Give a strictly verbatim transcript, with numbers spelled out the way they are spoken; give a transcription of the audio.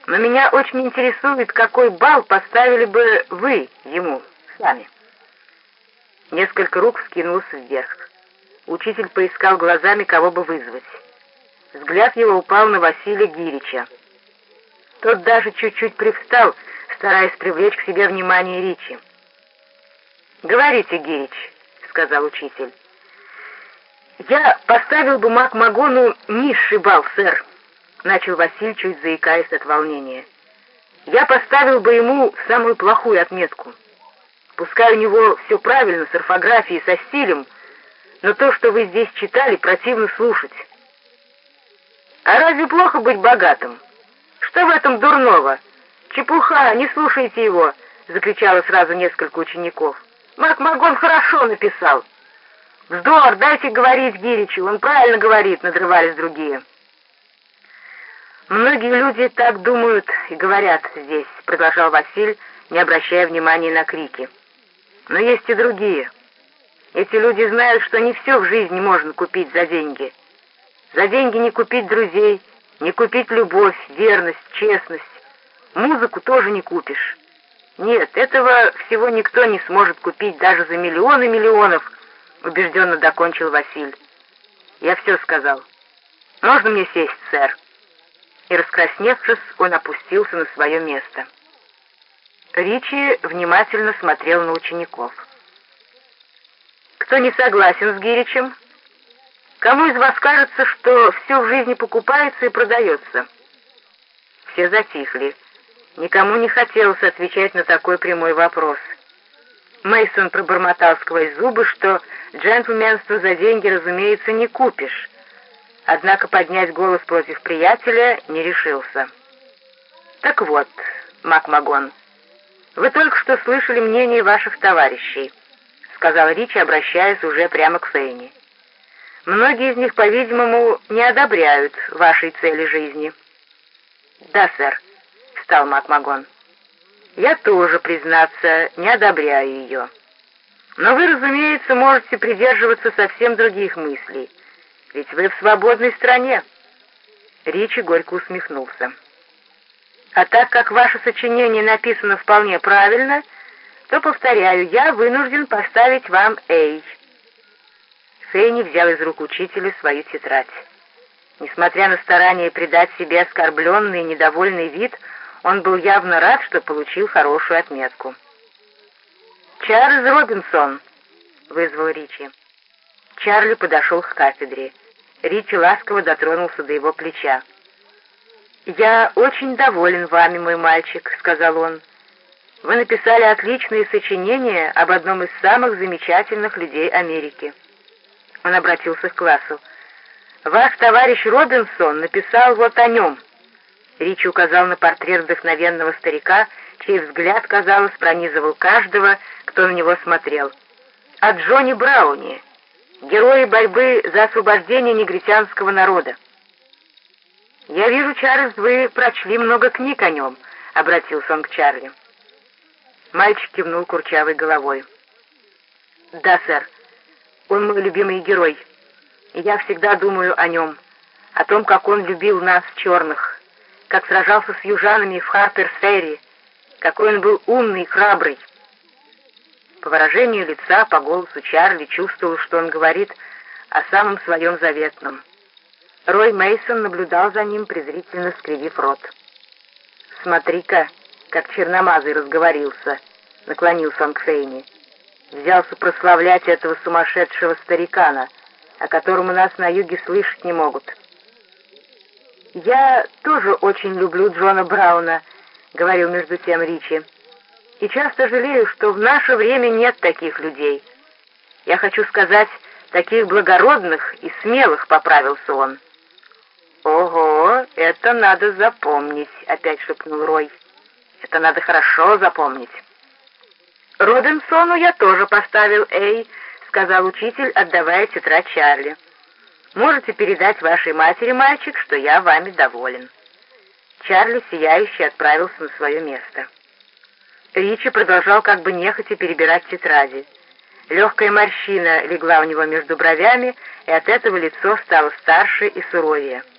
Но меня очень интересует, какой балл поставили бы вы ему сами». Несколько рук вскинулось вверх. Учитель поискал глазами, кого бы вызвать. Взгляд его упал на Василия Гирича. Тот даже чуть-чуть привстал, стараясь привлечь к себе внимание Ричи. «Говорите, Гирич», — сказал учитель. «Я поставил бы Макмагону низший балл, сэр», — начал Василий, чуть заикаясь от волнения. «Я поставил бы ему самую плохую отметку. Пускай у него все правильно с орфографией, со стилем, но то, что вы здесь читали, противно слушать». «А разве плохо быть богатым? Что в этом дурного? Чепуха, не слушайте его!» — закричало сразу несколько учеников. «Макмагон хорошо написал». «Вздор, дайте говорить Гиричу, он правильно говорит», — надрывались другие. «Многие люди так думают и говорят здесь», — продолжал Василь, не обращая внимания на крики. «Но есть и другие. Эти люди знают, что не все в жизни можно купить за деньги. За деньги не купить друзей, не купить любовь, верность, честность. Музыку тоже не купишь. Нет, этого всего никто не сможет купить даже за миллионы миллионов», — убежденно докончил Василь. «Я все сказал. Можно мне сесть, сэр?» И, раскрасневшись, он опустился на свое место. Ричи внимательно смотрел на учеников. «Кто не согласен с Гиричем? Кому из вас кажется, что все в жизни покупается и продается?» Все затихли. Никому не хотелось отвечать на такой прямой вопрос. Мейсон пробормотал сквозь зубы, что джентльменство за деньги, разумеется, не купишь. Однако поднять голос против приятеля не решился. «Так вот, Макмагон, вы только что слышали мнение ваших товарищей», — сказал Ричи, обращаясь уже прямо к Фейни. «Многие из них, по-видимому, не одобряют вашей цели жизни». «Да, сэр», — встал Макмагон. «Я тоже, признаться, не одобряю ее. Но вы, разумеется, можете придерживаться совсем других мыслей, ведь вы в свободной стране». Ричи горько усмехнулся. «А так как ваше сочинение написано вполне правильно, то, повторяю, я вынужден поставить вам «Эй». Фейни взял из рук учителя свою тетрадь. Несмотря на старание придать себе оскорбленный и недовольный вид, он был явно рад, что получил хорошую отметку. «Чарльз Робинсон!» — вызвал Ричи. Чарли подошел к кафедре. Ричи ласково дотронулся до его плеча. «Я очень доволен вами, мой мальчик», — сказал он. «Вы написали отличные сочинения об одном из самых замечательных людей Америки». Он обратился к классу. «Ваш товарищ Робинсон написал вот о нем». Ричи указал на портрет вдохновенного старика, чей взгляд, казалось, пронизывал каждого, кто на него смотрел. «О Джонни Брауне, герое борьбы за освобождение негритянского народа». «Я вижу, Чарльз, вы прочли много книг о нем», — обратился он к Чарли. Мальчик кивнул курчавой головой. «Да, сэр, он мой любимый герой, и я всегда думаю о нем, о том, как он любил нас, черных, как сражался с южанами в Харпер-Ферри, какой он был умный и храбрый». По выражению лица, по голосу Чарли чувствовал, что он говорит о самом своем заветном. Рой Мейсон наблюдал за ним, презрительно скривив рот. «Смотри-ка, как черномазый разговорился», — наклонился он к Фейни. «Взялся прославлять этого сумасшедшего старикана, о котором у нас на юге слышать не могут». «Я тоже очень люблю Джона Брауна», — говорил между тем Ричи, «и часто жалею, что в наше время нет таких людей. Я хочу сказать, таких благородных и смелых», — поправился он. «Ого, это надо запомнить», — опять шепнул Рой. «Это надо хорошо запомнить». «Робинсону я тоже поставил «Эй», — сказал учитель, отдавая тетрадь Чарли. «Можете передать вашей матери, мальчик, что я вами доволен». Чарли, сияющий, отправился на свое место. Ричи продолжал как бы нехотя перебирать тетради. Легкая морщина легла у него между бровями, и от этого лицо стало старше и суровее.